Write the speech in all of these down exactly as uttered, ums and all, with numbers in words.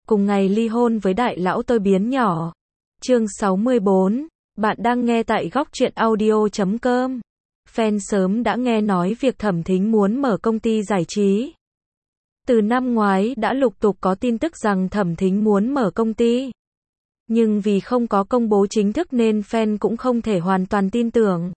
cùng ngày ly hôn với đại lão tôi biến nhỏ. Chương sáu mươi bốn, bạn đang nghe tại góc truyện audio chấm com. Fan sớm đã nghe nói việc Thẩm Thính muốn mở công ty giải trí. Từ năm ngoái đã lục tục có tin tức rằng Thẩm Thính muốn mở công ty. Nhưng vì không có công bố chính thức nên fan cũng không thể hoàn toàn tin tưởng.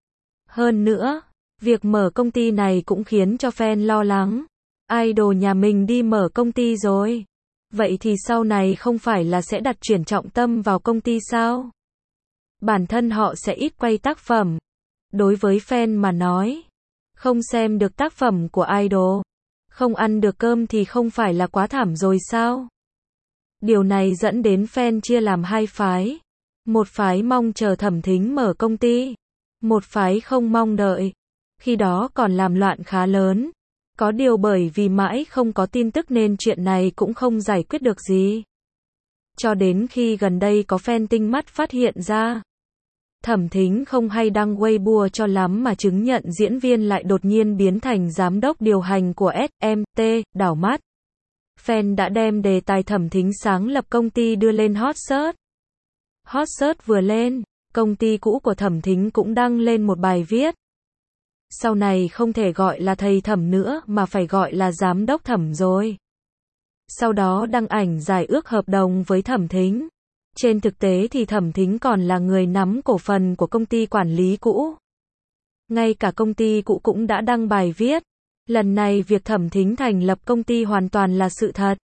Hơn nữa, việc mở công ty này cũng khiến cho fan lo lắng. Idol nhà mình đi mở công ty rồi. Vậy thì sau này không phải là sẽ đặt chuyển trọng tâm vào công ty sao? Bản thân họ sẽ ít quay tác phẩm. Đối với fan mà nói, không xem được tác phẩm của idol, không ăn được cơm thì không phải là quá thảm rồi sao? Điều này dẫn đến fan chia làm hai phái. Một phái mong chờ Thẩm Thính mở công ty, một phái không mong đợi. Khi đó còn làm loạn khá lớn. Có điều bởi vì mãi không có tin tức nên chuyện này cũng không giải quyết được gì. Cho đến khi gần đây có fan tinh mắt phát hiện ra, Thẩm Thính không hay đăng Weibo cho lắm mà chứng nhận diễn viên lại đột nhiên biến thành giám đốc điều hành của ét em tê, đảo mắt. Fan đã đem đề tài Thẩm Thính sáng lập công ty đưa lên hot search. Hot search vừa lên, công ty cũ của Thẩm Thính cũng đăng lên một bài viết. Sau này không thể gọi là thầy Thẩm nữa mà phải gọi là giám đốc Thẩm rồi. Sau đó đăng ảnh giải ước hợp đồng với Thẩm Thính. Trên thực tế thì Thẩm Thính còn là người nắm cổ phần của công ty quản lý cũ. Ngay cả công ty cũ cũng đã đăng bài viết. Lần này việc Thẩm Thính thành lập công ty hoàn toàn là sự thật.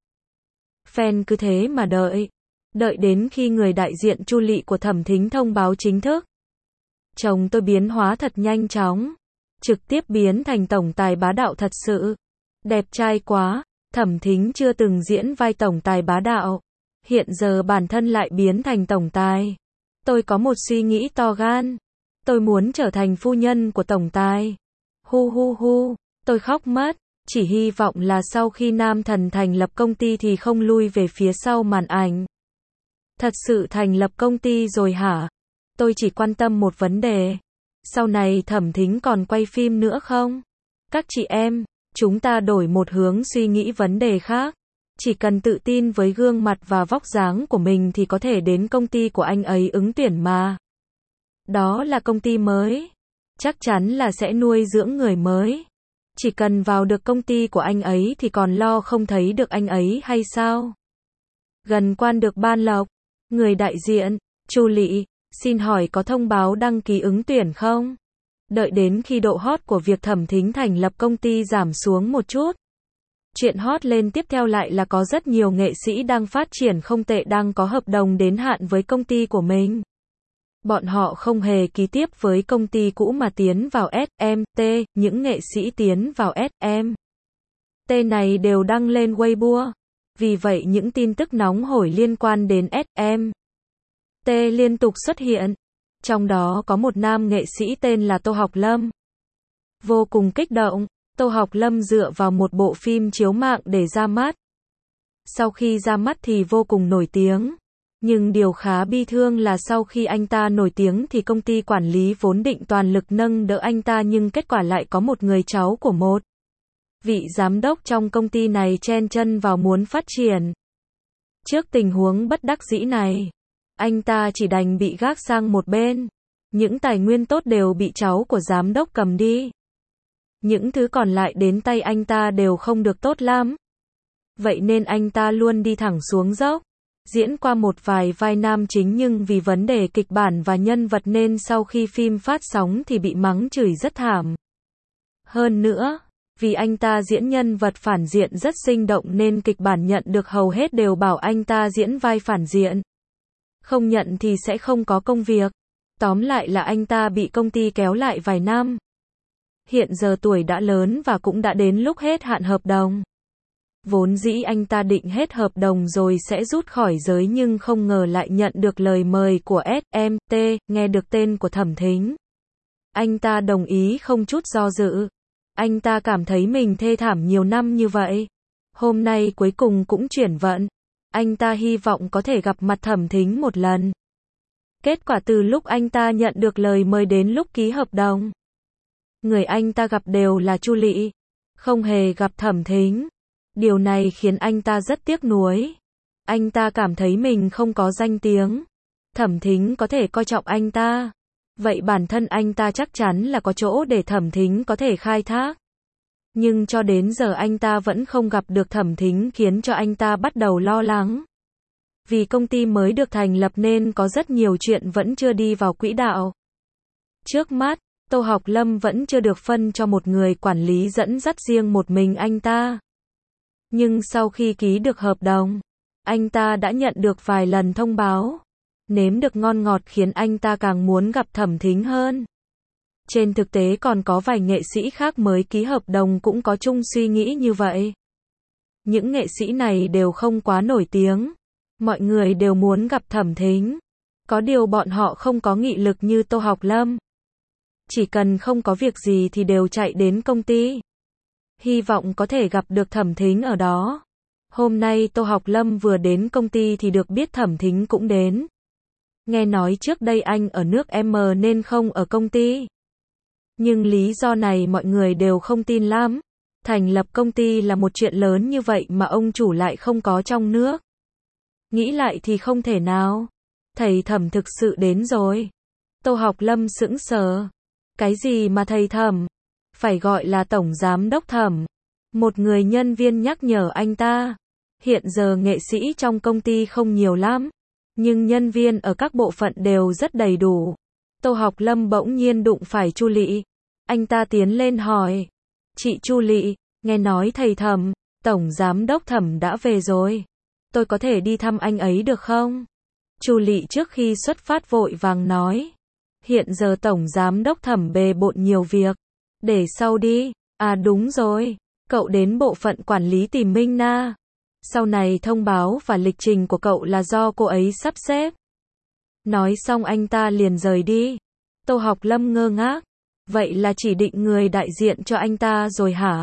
Fan cứ thế mà đợi. Đợi đến khi người đại diện Chu Lị của Thẩm Thính thông báo chính thức. Chồng tôi biến hóa thật nhanh chóng. Trực tiếp biến thành tổng tài bá đạo thật sự. Đẹp trai quá. Thẩm Thính chưa từng diễn vai tổng tài bá đạo. Hiện giờ bản thân lại biến thành tổng tài. Tôi có một suy nghĩ to gan. Tôi muốn trở thành phu nhân của tổng tài. Hu hu hu. Tôi khóc mất. Chỉ hy vọng là sau khi Nam Thần thành lập công ty thì không lui về phía sau màn ảnh. Thật sự thành lập công ty rồi hả? Tôi chỉ quan tâm một vấn đề. Sau này Thẩm Thính còn quay phim nữa không? Các chị em, chúng ta đổi một hướng suy nghĩ vấn đề khác. Chỉ cần tự tin với gương mặt và vóc dáng của mình thì có thể đến công ty của anh ấy ứng tuyển mà. Đó là công ty mới. Chắc chắn là sẽ nuôi dưỡng người mới. Chỉ cần vào được công ty của anh ấy thì còn lo không thấy được anh ấy hay sao? Gần quan được ban lộc. Người đại diện, Chu Lị, xin hỏi có thông báo đăng ký ứng tuyển không? Đợi đến khi độ hot của việc Thẩm Thính thành lập công ty giảm xuống một chút. Chuyện hot lên tiếp theo lại là có rất nhiều nghệ sĩ đang phát triển không tệ đang có hợp đồng đến hạn với công ty của mình. Bọn họ không hề ký tiếp với công ty cũ mà tiến vào ét em tê, những nghệ sĩ tiến vào ét em tê này đều đăng lên Weibo. Vì vậy những tin tức nóng hổi liên quan đến ét em tê liên tục xuất hiện. Trong đó có một nam nghệ sĩ tên là Tô Học Lâm. Vô cùng kích động, Tô Học Lâm dựa vào một bộ phim chiếu mạng để ra mắt. Sau khi ra mắt thì vô cùng nổi tiếng. Nhưng điều khá bi thương là sau khi anh ta nổi tiếng thì công ty quản lý vốn định toàn lực nâng đỡ anh ta nhưng kết quả lại có một người cháu của một vị giám đốc trong công ty này chen chân vào muốn phát triển. Trước tình huống bất đắc dĩ này, anh ta chỉ đành bị gác sang một bên. Những tài nguyên tốt đều bị cháu của giám đốc cầm đi. Những thứ còn lại đến tay anh ta đều không được tốt lắm. Vậy nên anh ta luôn đi thẳng xuống dốc. Diễn qua một vài vai nam chính nhưng vì vấn đề kịch bản và nhân vật nên sau khi phim phát sóng thì bị mắng chửi rất thảm. Hơn nữa, vì anh ta diễn nhân vật phản diện rất sinh động nên kịch bản nhận được hầu hết đều bảo anh ta diễn vai phản diện. Không nhận thì sẽ không có công việc. Tóm lại là anh ta bị công ty kéo lại vài năm. Hiện giờ tuổi đã lớn và cũng đã đến lúc hết hạn hợp đồng. Vốn dĩ anh ta định hết hợp đồng rồi sẽ rút khỏi giới nhưng không ngờ lại nhận được lời mời của ét em tê, nghe được tên của Thẩm Thính. Anh ta đồng ý không chút do dự. Anh ta cảm thấy mình thê thảm nhiều năm như vậy. Hôm nay cuối cùng cũng chuyển vận. Anh ta hy vọng có thể gặp mặt Thẩm Thính một lần. Kết quả từ lúc anh ta nhận được lời mời đến lúc ký hợp đồng, người anh ta gặp đều là Chu Lị, không hề gặp Thẩm Thính. Điều này khiến anh ta rất tiếc nuối. Anh ta cảm thấy mình không có danh tiếng. Thẩm Thính có thể coi trọng anh ta. Vậy bản thân anh ta chắc chắn là có chỗ để Thẩm Thính có thể khai thác. Nhưng cho đến giờ anh ta vẫn không gặp được Thẩm Thính, khiến cho anh ta bắt đầu lo lắng. Vì công ty mới được thành lập nên có rất nhiều chuyện vẫn chưa đi vào quỹ đạo. Trước mắt, Tô Học Lâm vẫn chưa được phân cho một người quản lý dẫn dắt riêng một mình anh ta. Nhưng sau khi ký được hợp đồng, anh ta đã nhận được vài lần thông báo. Nếm được ngon ngọt khiến anh ta càng muốn gặp Thẩm Thính hơn. Trên thực tế còn có vài nghệ sĩ khác mới ký hợp đồng cũng có chung suy nghĩ như vậy. Những nghệ sĩ này đều không quá nổi tiếng. Mọi người đều muốn gặp Thẩm Thính. Có điều bọn họ không có nghị lực như Tô Học Lâm. Chỉ cần không có việc gì thì đều chạy đến công ty. Hy vọng có thể gặp được Thẩm Thính ở đó. Hôm nay Tô Học Lâm vừa đến công ty thì được biết Thẩm Thính cũng đến. Nghe nói trước đây anh ở nước M nên không ở công ty. Nhưng lý do này mọi người đều không tin lắm. Thành lập công ty là một chuyện lớn như vậy mà ông chủ lại không có trong nước. Nghĩ lại thì không thể nào. Thầy Thẩm thực sự đến rồi. Tô Học Lâm sững sờ. Cái gì mà thầy Thẩm? Phải gọi là Tổng Giám Đốc Thẩm. Một người nhân viên nhắc nhở anh ta. Hiện giờ nghệ sĩ trong công ty không nhiều lắm. Nhưng nhân viên ở các bộ phận đều rất đầy đủ. Tô Học Lâm bỗng nhiên đụng phải Chu Lị. Anh ta tiến lên hỏi. Chị Chu Lị, nghe nói thầy Thẩm, Tổng Giám Đốc Thẩm đã về rồi. Tôi có thể đi thăm anh ấy được không? Chu Lị trước khi xuất phát vội vàng nói. Hiện giờ Tổng Giám Đốc Thẩm bề bộn nhiều việc. Để sau đi. À đúng rồi. Cậu đến bộ phận quản lý tìm Minh Na. Sau này thông báo và lịch trình của cậu là do cô ấy sắp xếp. Nói xong anh ta liền rời đi. Tô Học Lâm ngơ ngác. Vậy là chỉ định người đại diện cho anh ta rồi hả?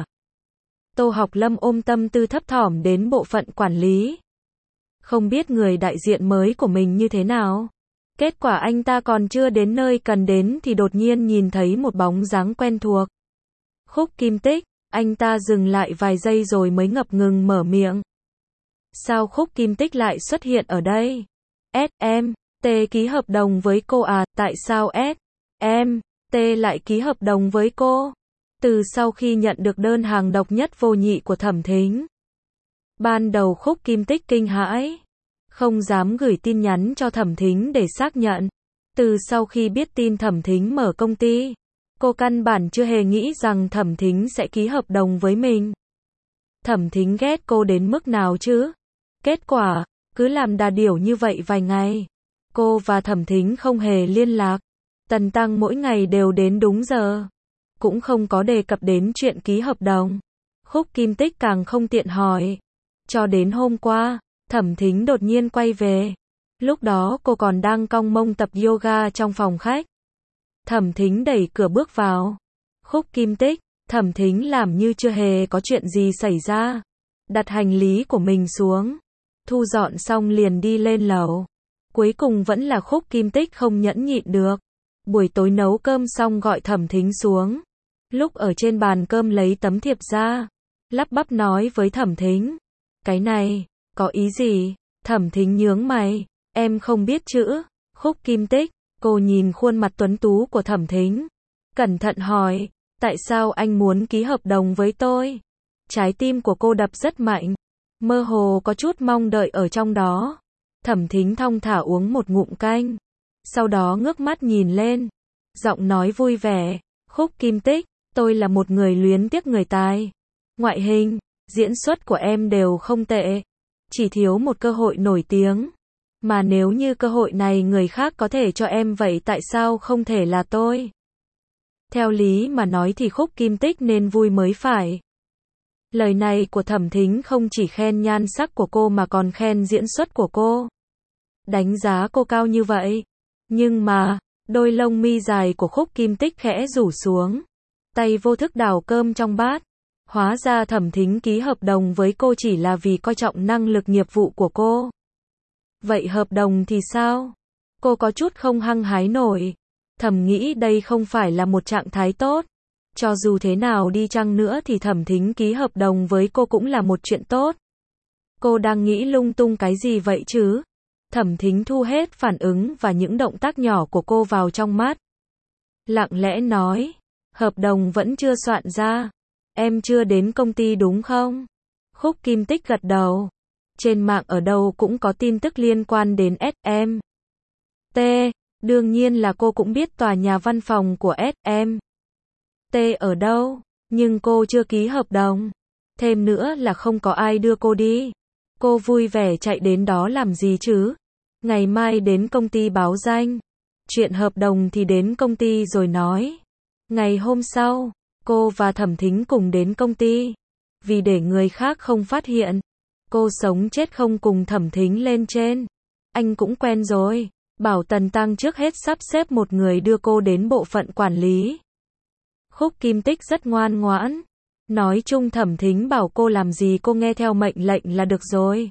Tô Học Lâm ôm tâm tư thấp thỏm đến bộ phận quản lý. Không biết người đại diện mới của mình như thế nào. Kết quả anh ta còn chưa đến nơi cần đến thì đột nhiên nhìn thấy một bóng dáng quen thuộc. Khúc Kim Tích, anh ta dừng lại vài giây rồi mới ngập ngừng mở miệng. Sao Khúc Kim Tích lại xuất hiện ở đây? ét em tê ký hợp đồng với cô à? Tại sao ét em tê lại ký hợp đồng với cô? Từ sau khi nhận được đơn hàng độc nhất vô nhị của Thẩm Thính. Ban đầu Khúc Kim Tích kinh hãi. Không dám gửi tin nhắn cho Thẩm Thính để xác nhận. Từ sau khi biết tin Thẩm Thính mở công ty, cô căn bản chưa hề nghĩ rằng Thẩm Thính sẽ ký hợp đồng với mình. Thẩm Thính ghét cô đến mức nào chứ? Kết quả, cứ làm đà điểu như vậy vài ngày. Cô và Thẩm Thính không hề liên lạc. Tần Tăng mỗi ngày đều đến đúng giờ. Cũng không có đề cập đến chuyện ký hợp đồng. Khúc Kim Tích càng không tiện hỏi. Cho đến hôm qua, Thẩm Thính đột nhiên quay về. Lúc đó cô còn đang cong mông tập yoga trong phòng khách. Thẩm Thính đẩy cửa bước vào. Khúc Kim Tích, Thẩm Thính làm như chưa hề có chuyện gì xảy ra. Đặt hành lý của mình xuống. Thu dọn xong liền đi lên lầu. Cuối cùng vẫn là Khúc Kim Tích không nhẫn nhịn được. Buổi tối nấu cơm xong gọi Thẩm Thính xuống. Lúc ở trên bàn cơm lấy tấm thiệp ra. Lắp bắp nói với Thẩm Thính. Cái này, có ý gì? Thẩm Thính nhướng mày. Em không biết chữ. Khúc Kim Tích, cô nhìn khuôn mặt tuấn tú của Thẩm Thính. Cẩn thận hỏi. Tại sao anh muốn ký hợp đồng với tôi? Trái tim của cô đập rất mạnh. Mơ hồ có chút mong đợi ở trong đó. Thẩm Thính thong thả uống một ngụm canh. Sau đó ngước mắt nhìn lên. Giọng nói vui vẻ. Khúc Kim Tích, tôi là một người luyến tiếc người tài. Ngoại hình, diễn xuất của em đều không tệ. Chỉ thiếu một cơ hội nổi tiếng. Mà nếu như cơ hội này người khác có thể cho em vậy tại sao không thể là tôi? Theo lý mà nói thì Khúc Kim Tích nên vui mới phải. Lời này của Thẩm Thính không chỉ khen nhan sắc của cô mà còn khen diễn xuất của cô. Đánh giá cô cao như vậy. Nhưng mà, đôi lông mi dài của Khúc Kim Tích khẽ rủ xuống. Tay vô thức đảo cơm trong bát. Hóa ra Thẩm Thính ký hợp đồng với cô chỉ là vì coi trọng năng lực nghiệp vụ của cô. Vậy hợp đồng thì sao? Cô có chút không hăng hái nổi. Thầm nghĩ đây không phải là một trạng thái tốt. Cho dù thế nào đi chăng nữa thì Thẩm Thính ký hợp đồng với cô cũng là một chuyện tốt. Cô đang nghĩ lung tung cái gì vậy chứ? Thẩm Thính thu hết phản ứng và những động tác nhỏ của cô vào trong mắt. Lặng lẽ nói, hợp đồng vẫn chưa soạn ra. Em chưa đến công ty đúng không? Khúc Kim Tích gật đầu. Trên mạng ở đâu cũng có tin tức liên quan đến ét em. T, đương nhiên là cô cũng biết tòa nhà văn phòng của ét em. T ở đâu, nhưng cô chưa ký hợp đồng. Thêm nữa là không có ai đưa cô đi. Cô vui vẻ chạy đến đó làm gì chứ? Ngày mai đến công ty báo danh. Chuyện hợp đồng thì đến công ty rồi nói. Ngày hôm sau, cô và Thẩm Thính cùng đến công ty. Vì để người khác không phát hiện, cô sống chết không cùng Thẩm Thính lên trên. Anh cũng quen rồi. Bảo Tần Tăng trước hết sắp xếp một người đưa cô đến bộ phận quản lý. Khúc Kim Tích rất ngoan ngoãn. Nói chung Thẩm Thính bảo cô làm gì cô nghe theo mệnh lệnh là được rồi.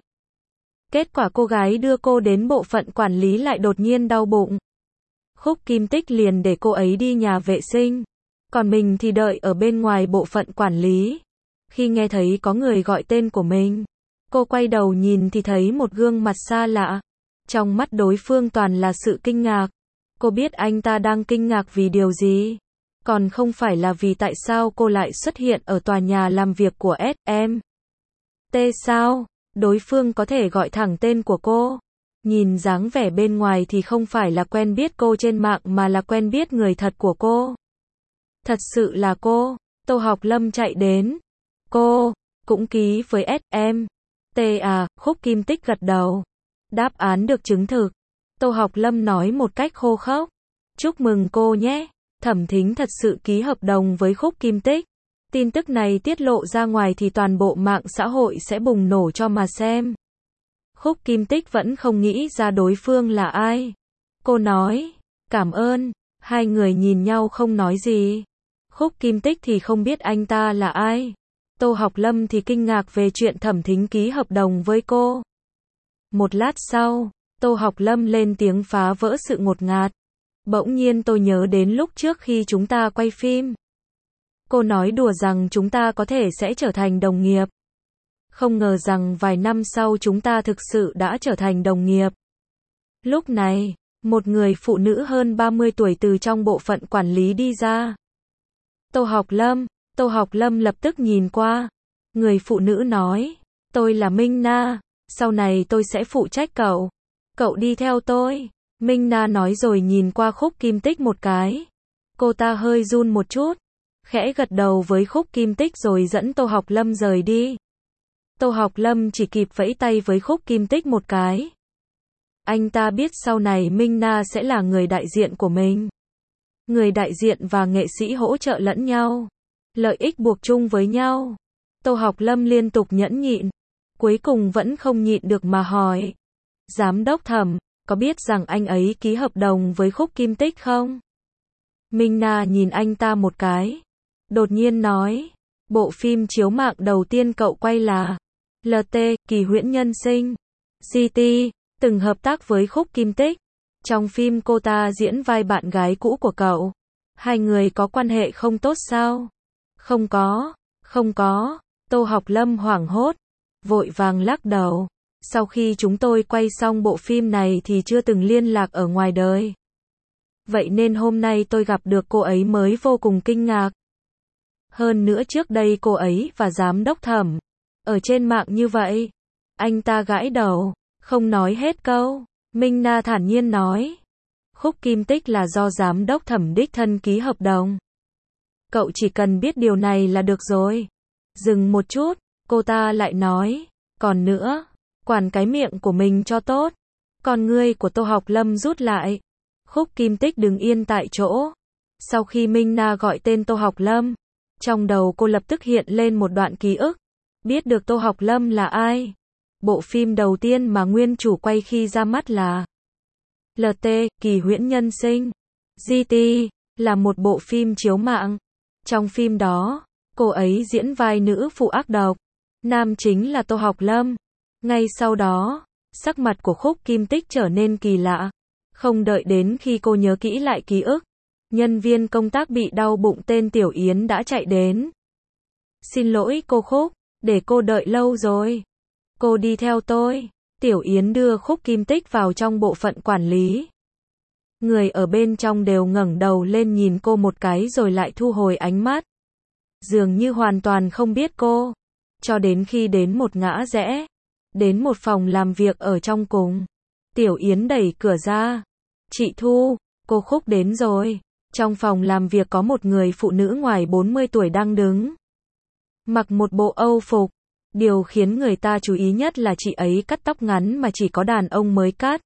Kết quả cô gái đưa cô đến bộ phận quản lý lại đột nhiên đau bụng. Khúc Kim Tích liền để cô ấy đi nhà vệ sinh. Còn mình thì đợi ở bên ngoài bộ phận quản lý. Khi nghe thấy có người gọi tên của mình, cô quay đầu nhìn thì thấy một gương mặt xa lạ. Trong mắt đối phương toàn là sự kinh ngạc. Cô biết anh ta đang kinh ngạc vì điều gì. Còn không phải là vì tại sao cô lại xuất hiện ở tòa nhà làm việc của ét em. T sao? Đối phương có thể gọi thẳng tên của cô. Nhìn dáng vẻ bên ngoài thì không phải là quen biết cô trên mạng mà là quen biết người thật của cô. Thật sự là cô. Tô Học Lâm chạy đến. Cô cũng ký với ét em. T à, Khúc Kim Tích gật đầu. Đáp án được chứng thực. Tô Học Lâm nói một cách khô khốc. Chúc mừng cô nhé. Thẩm Thính thật sự ký hợp đồng với Khúc Kim Tích. Tin tức này tiết lộ ra ngoài thì toàn bộ mạng xã hội sẽ bùng nổ cho mà xem. Khúc Kim Tích vẫn không nghĩ ra đối phương là ai. Cô nói, cảm ơn. Hai người nhìn nhau không nói gì. Khúc Kim Tích thì không biết anh ta là ai. Tô Học Lâm thì kinh ngạc về chuyện Thẩm Thính ký hợp đồng với cô. Một lát sau, Tô Học Lâm lên tiếng phá vỡ sự ngột ngạt. Bỗng nhiên tôi nhớ đến lúc trước khi chúng ta quay phim. Cô nói đùa rằng chúng ta có thể sẽ trở thành đồng nghiệp. Không ngờ rằng vài năm sau chúng ta thực sự đã trở thành đồng nghiệp. Lúc này, một người phụ nữ hơn ba mươi tuổi từ trong bộ phận quản lý đi ra. Tô Học Lâm, Tô Học Lâm lập tức nhìn qua. Người phụ nữ nói, tôi là Minh Na, sau này tôi sẽ phụ trách cậu. Cậu đi theo tôi. Minh Na nói rồi nhìn qua Khúc Kim Tích một cái. Cô ta hơi run một chút, khẽ gật đầu với Khúc Kim Tích rồi dẫn Tô Học Lâm rời đi. Tô Học Lâm chỉ kịp vẫy tay với Khúc Kim Tích một cái. Anh ta biết sau này Minh Na sẽ là người đại diện của mình. Người đại diện và nghệ sĩ hỗ trợ lẫn nhau. Lợi ích buộc chung với nhau. Tô Học Lâm liên tục nhẫn nhịn. Cuối cùng vẫn không nhịn được mà hỏi. Giám đốc Thẩm, có biết rằng anh ấy ký hợp đồng với Khúc Kim Tích không? Minh Na nhìn anh ta một cái. Đột nhiên nói. Bộ phim chiếu mạng đầu tiên cậu quay là lờ tê, Kỳ Huyễn Nhân Sinh. giê tê, từng hợp tác với Khúc Kim Tích. Trong phim cô ta diễn vai bạn gái cũ của cậu. Hai người có quan hệ không tốt sao? Không có, không có. Tô Học Lâm hoảng hốt, vội vàng lắc đầu. Sau khi chúng tôi quay xong bộ phim này thì chưa từng liên lạc ở ngoài đời. Vậy nên hôm nay tôi gặp được cô ấy mới vô cùng kinh ngạc. Hơn nữa trước đây cô ấy và giám đốc Thẩm ở trên mạng như vậy. Anh ta gãi đầu, không nói hết câu. Minh Na thản nhiên nói. Khúc Kim Tích là do giám đốc Thẩm đích thân ký hợp đồng. Cậu chỉ cần biết điều này là được rồi. Dừng một chút, cô ta lại nói. Còn nữa, quản cái miệng của mình cho tốt. Con ngươi của Tô Học Lâm rút lại. Khúc Kim Tích đứng yên tại chỗ. Sau khi Minh Na gọi tên Tô Học Lâm, trong đầu cô lập tức hiện lên một đoạn ký ức. Biết được Tô Học Lâm là ai. Bộ phim đầu tiên mà nguyên chủ quay khi ra mắt là lờ tê, Kỳ Huyễn Nhân Sinh. giê tê, là một bộ phim chiếu mạng. Trong phim đó, cô ấy diễn vai nữ phụ ác độc. Nam chính là Tô Học Lâm. Ngay sau đó, sắc mặt của Khúc Kim Tích trở nên kỳ lạ. Không đợi đến khi cô nhớ kỹ lại ký ức, nhân viên công tác bị đau bụng tên Tiểu Yến đã chạy đến. Xin lỗi cô Khúc, để cô đợi lâu rồi. cô đi theo tôi. Tiểu Yến đưa Khúc Kim Tích vào trong bộ phận quản lý. Người ở bên trong đều ngẩng đầu lên nhìn cô một cái rồi lại thu hồi ánh mắt. Dường như hoàn toàn không biết cô. Cho đến khi đến một ngã rẽ, đến một phòng làm việc ở trong cùng. Tiểu Yến đẩy cửa ra. Chị Thu, cô Khúc đến rồi. Trong phòng làm việc có một người phụ nữ ngoài bốn mươi tuổi đang đứng. Mặc một bộ âu phục. Điều khiến người ta chú ý nhất là chị ấy cắt tóc ngắn mà chỉ có đàn ông mới cắt.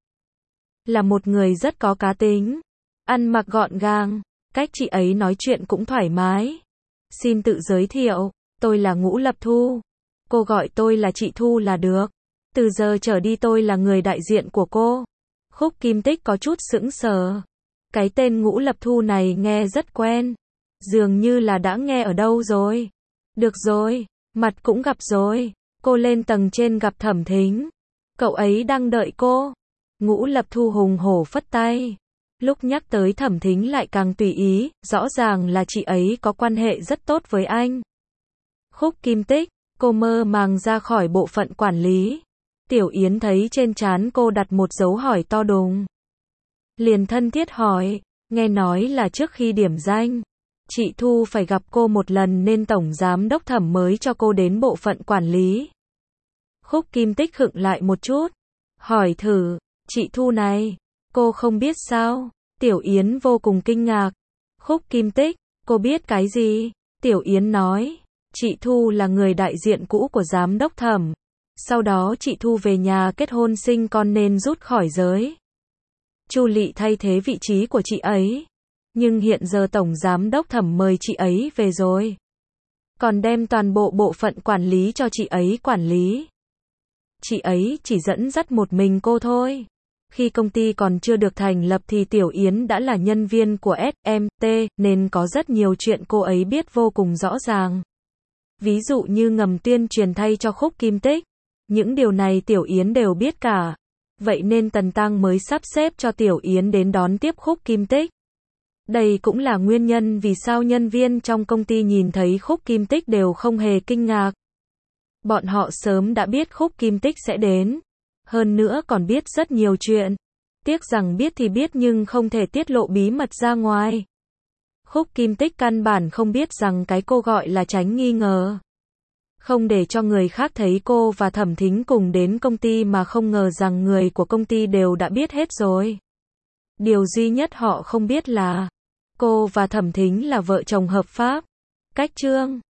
Là một người rất có cá tính. Ăn mặc gọn gàng. Cách chị ấy nói chuyện cũng thoải mái. Xin tự giới thiệu, tôi là Ngũ Lập Thu. Cô gọi tôi là chị Thu là được. Từ giờ trở đi tôi là người đại diện của cô. Khúc Kim Tích có chút sững sờ. Cái tên Ngũ Lập Thu này nghe rất quen. Dường như là đã nghe ở đâu rồi. Được rồi, mặt cũng gặp rồi. Cô lên tầng trên gặp Thẩm Thính. Cậu ấy đang đợi cô. Ngũ Lập Thu hùng hổ phất tay. Lúc nhắc tới Thẩm Thính lại càng tùy ý, rõ ràng là chị ấy có quan hệ rất tốt với anh. Khúc Kim Tích, cô mơ màng ra khỏi bộ phận quản lý. Tiểu Yến thấy trên trán cô đặt một dấu hỏi to đùng. Liền thân thiết hỏi, nghe nói là trước khi điểm danh, chị Thu phải gặp cô một lần nên Tổng Giám Đốc Thẩm mới cho cô đến bộ phận quản lý. Khúc Kim Tích khựng lại một chút, hỏi thử, chị Thu này, cô không biết sao? Tiểu Yến vô cùng kinh ngạc. Khúc Kim Tích, cô biết cái gì? Tiểu Yến nói, chị Thu là người đại diện cũ của Giám Đốc Thẩm. Sau đó chị Thu về nhà kết hôn sinh con nên rút khỏi giới. Chu Lị thay thế vị trí của chị ấy. Nhưng hiện giờ Tổng Giám Đốc Thẩm mời chị ấy về rồi. Còn đem toàn bộ bộ phận quản lý cho chị ấy quản lý. Chị ấy chỉ dẫn dắt một mình cô thôi. Khi công ty còn chưa được thành lập thì Tiểu Yến đã là nhân viên của ét em tê, nên có rất nhiều chuyện cô ấy biết vô cùng rõ ràng. Ví dụ như ngầm tuyên truyền thay cho Khúc Kim Tích. Những điều này Tiểu Yến đều biết cả. Vậy nên Tần Tăng mới sắp xếp cho Tiểu Yến đến đón tiếp Khúc Kim Tích. Đây cũng là nguyên nhân vì sao nhân viên trong công ty nhìn thấy Khúc Kim Tích đều không hề kinh ngạc. Bọn họ sớm đã biết Khúc Kim Tích sẽ đến. Hơn nữa còn biết rất nhiều chuyện. Tiếc rằng biết thì biết nhưng không thể tiết lộ bí mật ra ngoài. Khúc Kim Tích căn bản không biết rằng cái cô gọi là tránh nghi ngờ. Không để cho người khác thấy cô và Thẩm Thính cùng đến công ty mà không ngờ rằng người của công ty đều đã biết hết rồi. Điều duy nhất họ không biết là cô và Thẩm Thính là vợ chồng hợp pháp. Cách chương